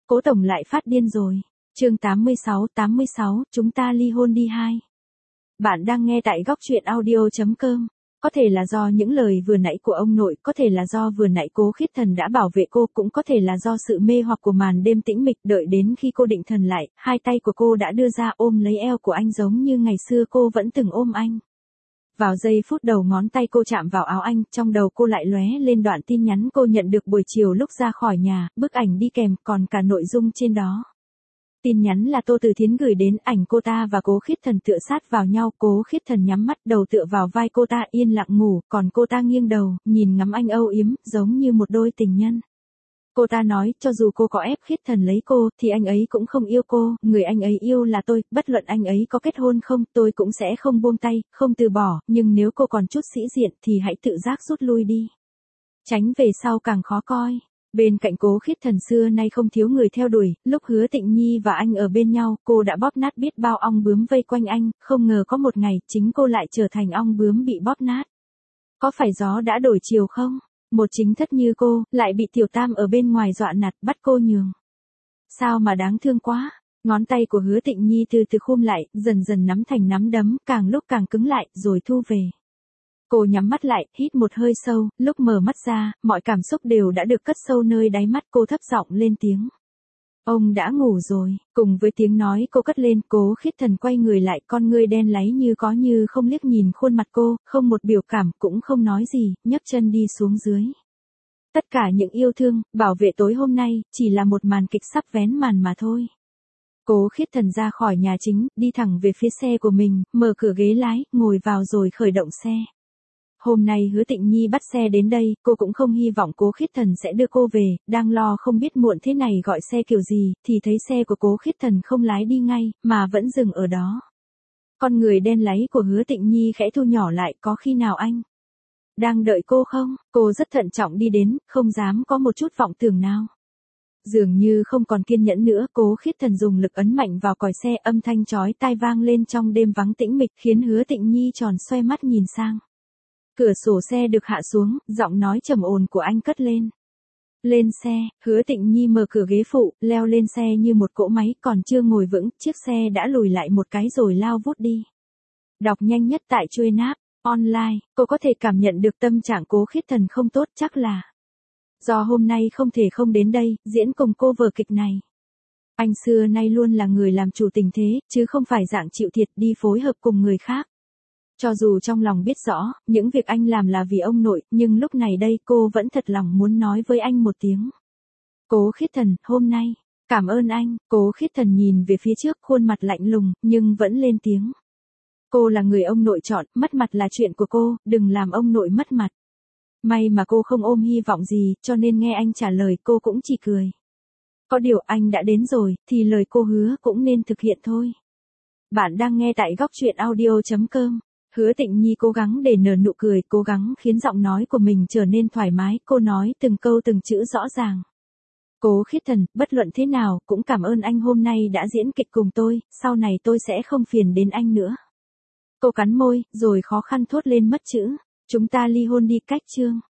Cố tổng lại phát điên rồi. Chương 86, chúng ta ly hôn đi hai. Bạn đang nghe tại góc truyện audio.com. Có thể là do những lời vừa nãy của ông nội, có thể là do vừa nãy Cố Khiết Thần đã bảo vệ cô, cũng có thể là do sự mê hoặc của màn đêm tĩnh mịch. Đợi đến khi cô định thần lại, hai tay của cô đã đưa ra ôm lấy eo của anh giống như ngày xưa cô vẫn từng ôm anh. Vào giây phút đầu ngón tay cô chạm vào áo anh, trong đầu cô lại lóe lên đoạn tin nhắn cô nhận được buổi chiều lúc ra khỏi nhà, bức ảnh đi kèm, còn cả nội dung trên đó. Tin nhắn là Tô Từ Thiến gửi đến, ảnh cô ta và Cố Khiết Thần tựa sát vào nhau, Cố Khiết Thần nhắm mắt, đầu tựa vào vai cô ta yên lặng ngủ, còn cô ta nghiêng đầu, nhìn ngắm anh âu yếm, giống như một đôi tình nhân. Cô ta nói, cho dù cô có ép Khiết Thần lấy cô, thì anh ấy cũng không yêu cô, người anh ấy yêu là tôi, bất luận anh ấy có kết hôn không, tôi cũng sẽ không buông tay, không từ bỏ, nhưng nếu cô còn chút sĩ diện thì hãy tự giác rút lui đi. Tránh về sau càng khó coi. Bên cạnh Cố Khiết Thần xưa nay không thiếu người theo đuổi, lúc Hứa Tịnh Nhi và anh ở bên nhau, cô đã bóp nát biết bao ong bướm vây quanh anh, không ngờ có một ngày, chính cô lại trở thành ong bướm bị bóp nát. Có phải gió đã đổi chiều không? Một chính thất như cô, lại bị Tiểu Tam ở bên ngoài dọa nạt, bắt cô nhường. Sao mà đáng thương quá. Ngón tay của Hứa Tịnh Nhi từ từ khum lại, dần dần nắm thành nắm đấm, càng lúc càng cứng lại, rồi thu về. Cô nhắm mắt lại, hít một hơi sâu, lúc mở mắt ra, mọi cảm xúc đều đã được cất sâu nơi đáy mắt, cô thấp giọng lên tiếng. Ông đã ngủ rồi. Cùng với tiếng nói cô cất lên, Cố Khiết Thần quay người lại, con ngươi đen láy như có như không liếc nhìn khuôn mặt cô, không một biểu cảm, cũng không nói gì, nhấc chân đi xuống dưới. Tất cả những yêu thương, bảo vệ tối hôm nay, chỉ là một màn kịch sắp vén màn mà thôi. Cố Khiết Thần ra khỏi nhà chính, đi thẳng về phía xe của mình, mở cửa ghế lái, ngồi vào rồi khởi động xe. Hôm nay Hứa Tịnh Nhi bắt xe đến đây, cô cũng không hy vọng Cố Khiết Thần sẽ đưa cô về, đang lo không biết muộn thế này gọi xe kiểu gì, thì thấy xe của Cố Khiết Thần không lái đi ngay, mà vẫn dừng ở đó. Con người đen láy của Hứa Tịnh Nhi khẽ thu nhỏ lại, có khi nào anh đang đợi cô không? Cô rất thận trọng đi đến, không dám có một chút vọng tưởng nào. Dường như không còn kiên nhẫn nữa, Cố Khiết Thần dùng lực ấn mạnh vào còi xe, âm thanh chói tai vang lên trong đêm vắng tĩnh mịch, khiến Hứa Tịnh Nhi tròn xoay mắt nhìn sang. Cửa sổ xe được hạ xuống, giọng nói trầm ổn của anh cất lên. Lên xe. Hứa Tịnh Nhi mở cửa ghế phụ, leo lên xe như một cỗ máy, còn chưa ngồi vững, chiếc xe đã lùi lại một cái rồi lao vút đi. Đọc nhanh nhất tại Chuôi Náp Online, cô có thể cảm nhận được tâm trạng Cố Khiết Thần không tốt, chắc là do hôm nay không thể không đến đây, diễn cùng cô vở kịch này. Anh xưa nay luôn là người làm chủ tình thế, chứ không phải dạng chịu thiệt đi phối hợp cùng người khác. Cho dù trong lòng biết rõ, những việc anh làm là vì ông nội, nhưng lúc này đây cô vẫn thật lòng muốn nói với anh một tiếng. Cố Khiết Thần, hôm nay, cảm ơn anh. Cố Khiết Thần nhìn về phía trước, khuôn mặt lạnh lùng, nhưng vẫn lên tiếng. Cô là người ông nội chọn, mất mặt là chuyện của cô, đừng làm ông nội mất mặt. May mà cô không ôm hy vọng gì, cho nên nghe anh trả lời cô cũng chỉ cười. Có điều anh đã đến rồi, thì lời cô hứa cũng nên thực hiện thôi. Bạn đang nghe tại góc truyện audio.com. Hứa Tịnh Nhi cố gắng để nở nụ cười, cố gắng khiến giọng nói của mình trở nên thoải mái, cô nói từng câu từng chữ rõ ràng. Cố Khiết Thần, bất luận thế nào, cũng cảm ơn anh hôm nay đã diễn kịch cùng tôi, sau này tôi sẽ không phiền đến anh nữa. Cô cắn môi, rồi khó khăn thốt lên mất chữ. Chúng ta ly hôn đi. Cách chương